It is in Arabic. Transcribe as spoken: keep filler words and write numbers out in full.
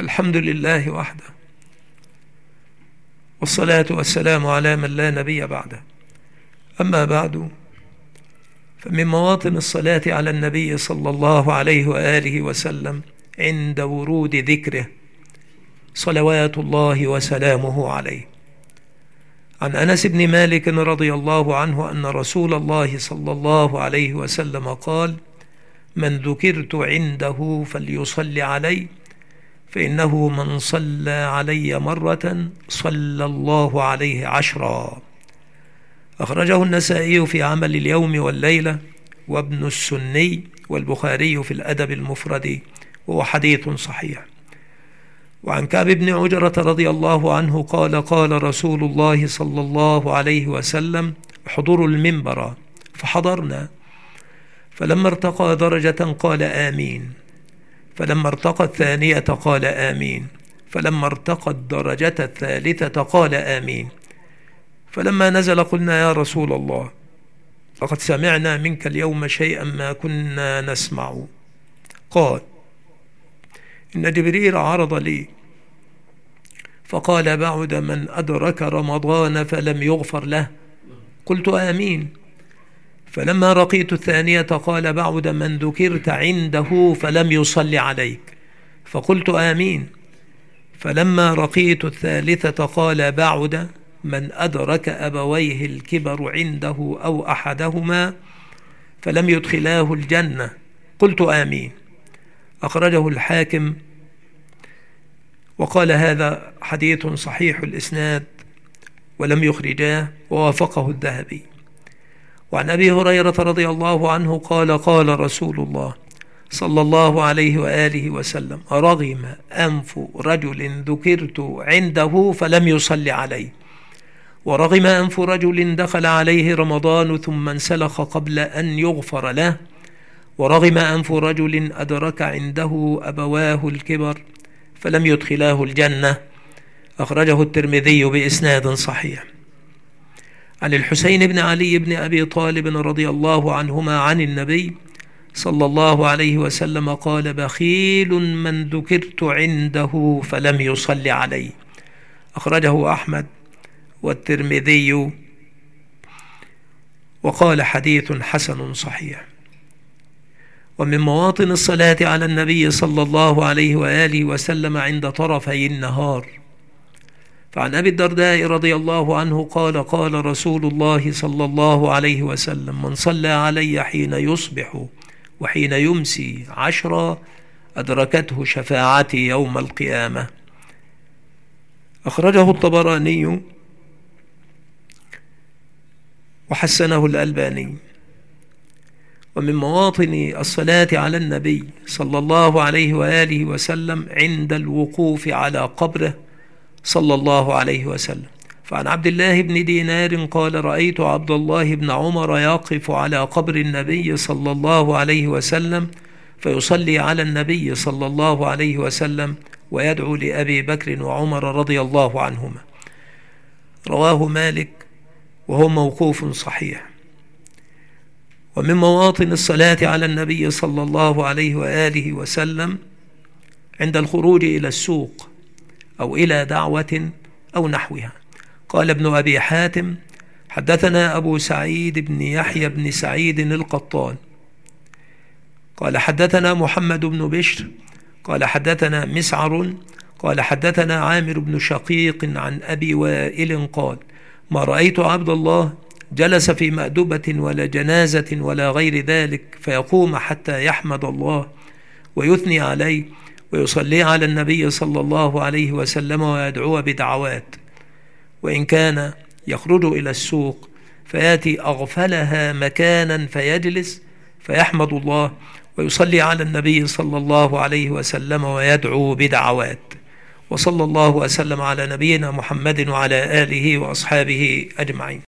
الحمد لله وحده، والصلاة والسلام على من لا نبي بعده. أما بعد، فمن مواطن الصلاة على النبي صلى الله عليه وآله وسلم عند ورود ذكره صلوات الله وسلامه عليه. عن أنس بن مالك رضي الله عنه أن رسول الله صلى الله عليه وسلم قال: من ذكرت عنده فليصل علي، فإنه من صلى علي مرة صلى الله عليه عشرا. أخرجه النسائي في عمل اليوم والليلة، وابن السني، والبخاري في الأدب المفرد، وهو حديث صحيح. وعن كعب بن عجرة رضي الله عنه قال: قال رسول الله صلى الله عليه وسلم: احضروا المنبر، فحضرنا، فلما ارتقى درجة قال آمين، فلما ارتقى الثانية قال آمين، فلما ارتقى الدرجة الثالثة قال آمين، فلما نزل قلنا: يا رسول الله، لقد سمعنا منك اليوم شيئا ما كنا نسمع. قال: إن جبريل عرض لي فقال: بعد من أدرك رمضان فلم يغفر له. قلت آمين. فلما رقيت الثانية قال: بعد من ذكرت عنده فلم يصل عليك. فقلت آمين. فلما رقيت الثالثة قال: بعد من أدرك أبويه الكبر عنده أو أحدهما فلم يدخلاه الجنة. قلت آمين. أخرجه الحاكم وقال: هذا حديث صحيح الإسناد، ولم يخرجاه، ووافقه الذهبي. وعن أبي هريرة رضي الله عنه قال: قال رسول الله صلى الله عليه وآله وسلم: رغم أنف رجل ذكرت عنده فلم يصل عليه، ورغم أنف رجل دخل عليه رمضان ثم انسلخ قبل أن يغفر له، ورغم أنف رجل أدرك عنده أبواه الكبر فلم يدخلاه الجنة. أخرجه الترمذي بإسناد صحيح. عن الحسين بن علي بن أبي طالب رضي الله عنهما عن النبي صلى الله عليه وسلم قال: بخيل من ذكرت عنده فلم يصل عليه. أخرجه أحمد والترمذي وقال: حديث حسن صحيح. ومن مواطن الصلاة على النبي صلى الله عليه وآله وسلم عند طرفي النهار. فعن أبي الدرداء رضي الله عنه قال: قال رسول الله صلى الله عليه وسلم: من صلى علي حين يصبح وحين يمسي عشرا أدركته شفاعتي يوم القيامة. أخرجه الطبراني وحسنه الألباني. ومن مواطن الصلاة على النبي صلى الله عليه وآله وسلم عند الوقوف على قبره صلى الله عليه وسلم. فعن عبد الله بن دينار قال: رأيت عبد الله بن عمر يقف على قبر النبي صلى الله عليه وسلم فيصلي على النبي صلى الله عليه وسلم ويدعو لأبي بكر وعمر رضي الله عنهما. رواه مالك وهو موقوف صحيح. ومن مواطن الصلاة على النبي صلى الله عليه وآله وسلم عند الخروج إلى السوق أو إلى دعوة أو نحوها. قال ابن أبي حاتم: حدثنا أبو سعيد بن يحيى بن سعيد القطان قال: حدثنا محمد بن بشر قال: حدثنا مسعر قال: حدثنا عامر بن شقيق عن أبي وائل قال: ما رأيت عبد الله جلس في مأدبة ولا جنازة ولا غير ذلك فيقوم حتى يحمد الله ويثني عليه ويصلي على النبي صلى الله عليه وسلم ويدعو بدعوات، وإن كان يخرج إلى السوق فيأتي أغفلها مكانا فيجلس فيحمد الله ويصلي على النبي صلى الله عليه وسلم ويدعو بدعوات. وصلى الله وسلم على نبينا محمد وعلى آله وأصحابه أجمعين.